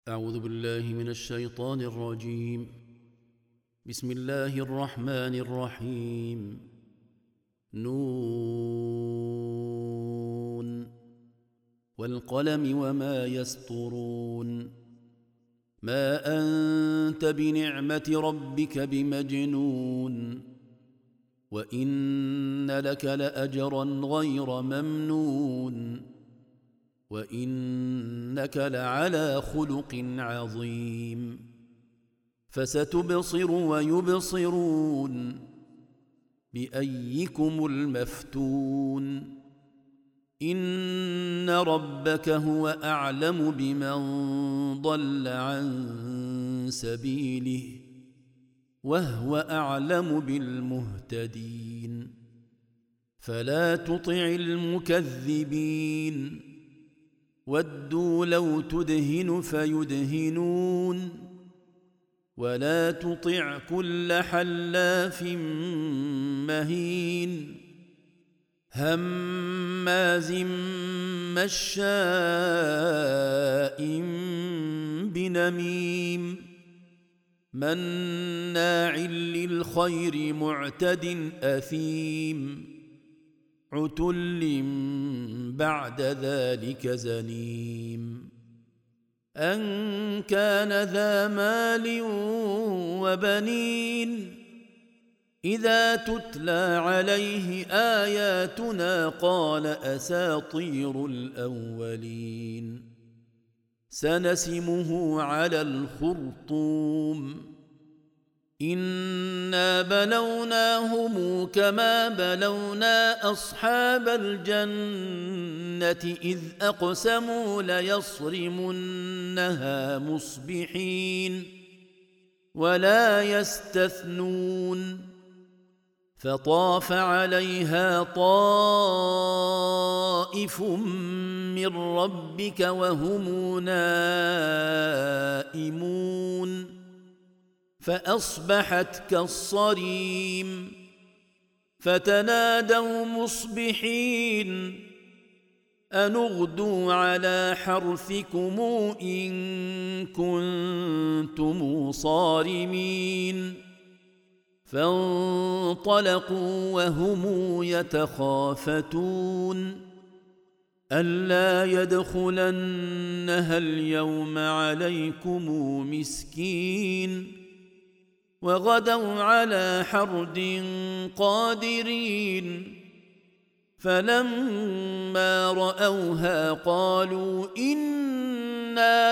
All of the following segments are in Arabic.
أعوذ بالله من الشيطان الرجيم. بسم الله الرحمن الرحيم. نون والقلم وما يسطرون. ما أنت بنعمة ربك بمجنون، وإن لك لأجرا غير ممنون، وإنك لعلى خلق عظيم. فستبصر ويبصرون بأيكم المفتون. إن ربك هو أعلم بمن ضل عن سبيله، وهو أعلم بالمهتدين. فلا تطع المكذبين، ودوا لو تدهن فيدهنون. ولا تطع كل حلاف مهين، هماز مشاء بنميم، مناع للخير معتد أثيم، عتل بعد ذلك زنيم. أن كان ذا مال وبنين، إذا تتلى عليه آياتنا قال أساطير الأولين. سنسمه على الخرطوم. إنا بلوناهم كما بلونا أصحاب الجنة إذ أقسموا ليصرمنها مصبحين ولا يستثنون. فطاف عليها طائف من ربك وهم نائمون، فأصبحت كالصريم. فتنادوا مصبحين أن اغدوا على حرثكم إن كنتم صارمين. فانطلقوا وهم يتخافتون ألا يدخلنها اليوم عليكم مسكين. وغدوا على حرد قادرين. فلما رأوها قالوا إنا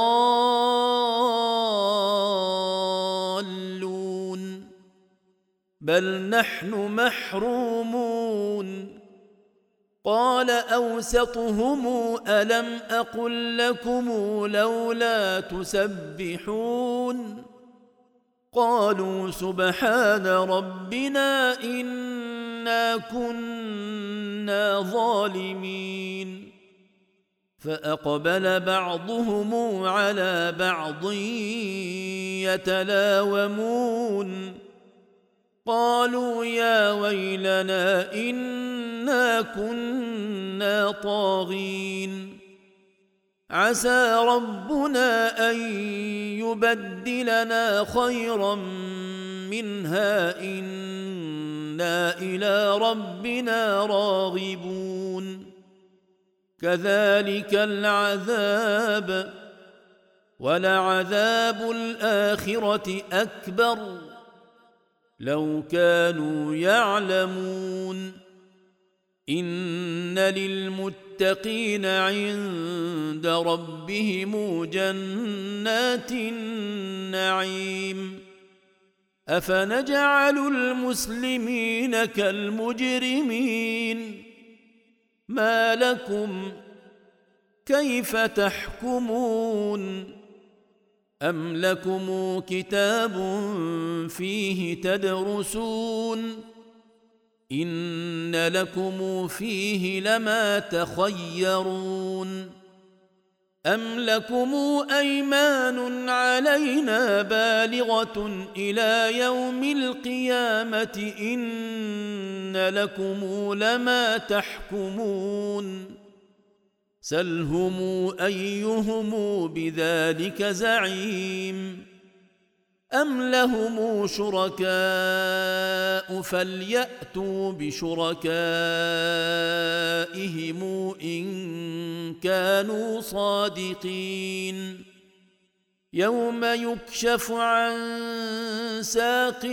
لضالون بل نحن محرومون. قال أوسطهم ألم أقل لكم لولا تسبحون؟ قالوا سبحان ربنا إنا كنا ظالمين. فأقبل بعضهم على بعض يتلاومون قالوا يا ويلنا إنا كنا طاغين. عسى ربنا أن يبدلنا خيرا منها إنا إلى ربنا راغبون. كذلك العذاب، ولعذاب الآخرة أكبر لو كانوا يعلمون. إن للمتقين عند ربهم جنات النعيم. أفنجعل المسلمين كالمجرمين؟ ما لكم كيف تحكمون؟ أم لكم كتاب فيه تدرسون؟ إن لكم فيه لما تخيرون. أم لكم أيمان علينا بالغة إلى يوم القيامة إن لكم لما تحكمون. سلهم أيهم بذلك زعيم أم لهم شركاء فليأتوا بشركائهم إن كانوا صادقين يوم يكشف عن ساق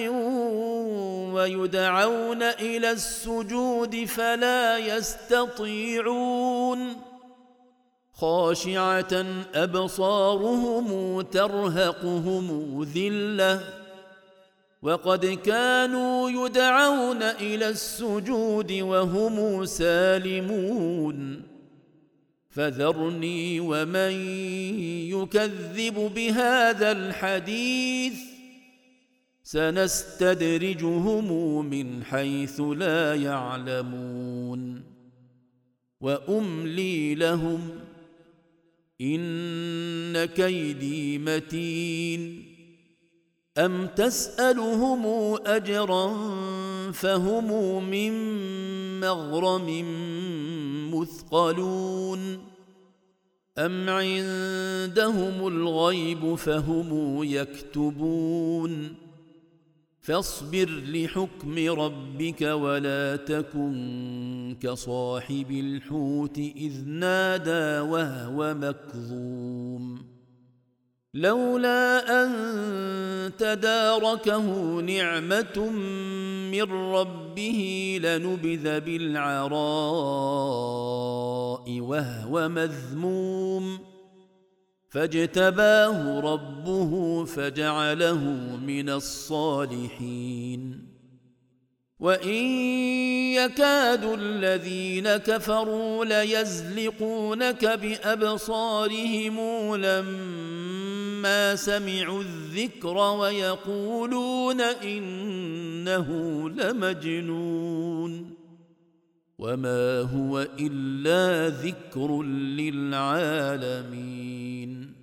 ويدعون إلى السجود فلا يستطيعون خاشعة أبصارهم ترهقهم ذلة وقد كانوا يدعون إلى السجود وهم سالمون فذرني ومن يكذب بهذا الحديث سنستدرجهم من حيث لا يعلمون وأملي لهم إن كيدي متين أم تسألهم أجرا فهم من مغرم مثقلون أم عندهم الغيب فهم يكتبون فاصبر لحكم ربك ولا تكن كصاحب الحوت إذ نادى وهو مكظوم لولا أن تداركه نعمة من ربه لنبذ بالعراء وهو مذموم فاجتباه ربه فجعله من الصالحين وإن يكاد الذين كفروا ليزلقونك بأبصارهم لما سمعوا الذكر ويقولون إنه لمجنون وما هو إلا ذكر للعالمين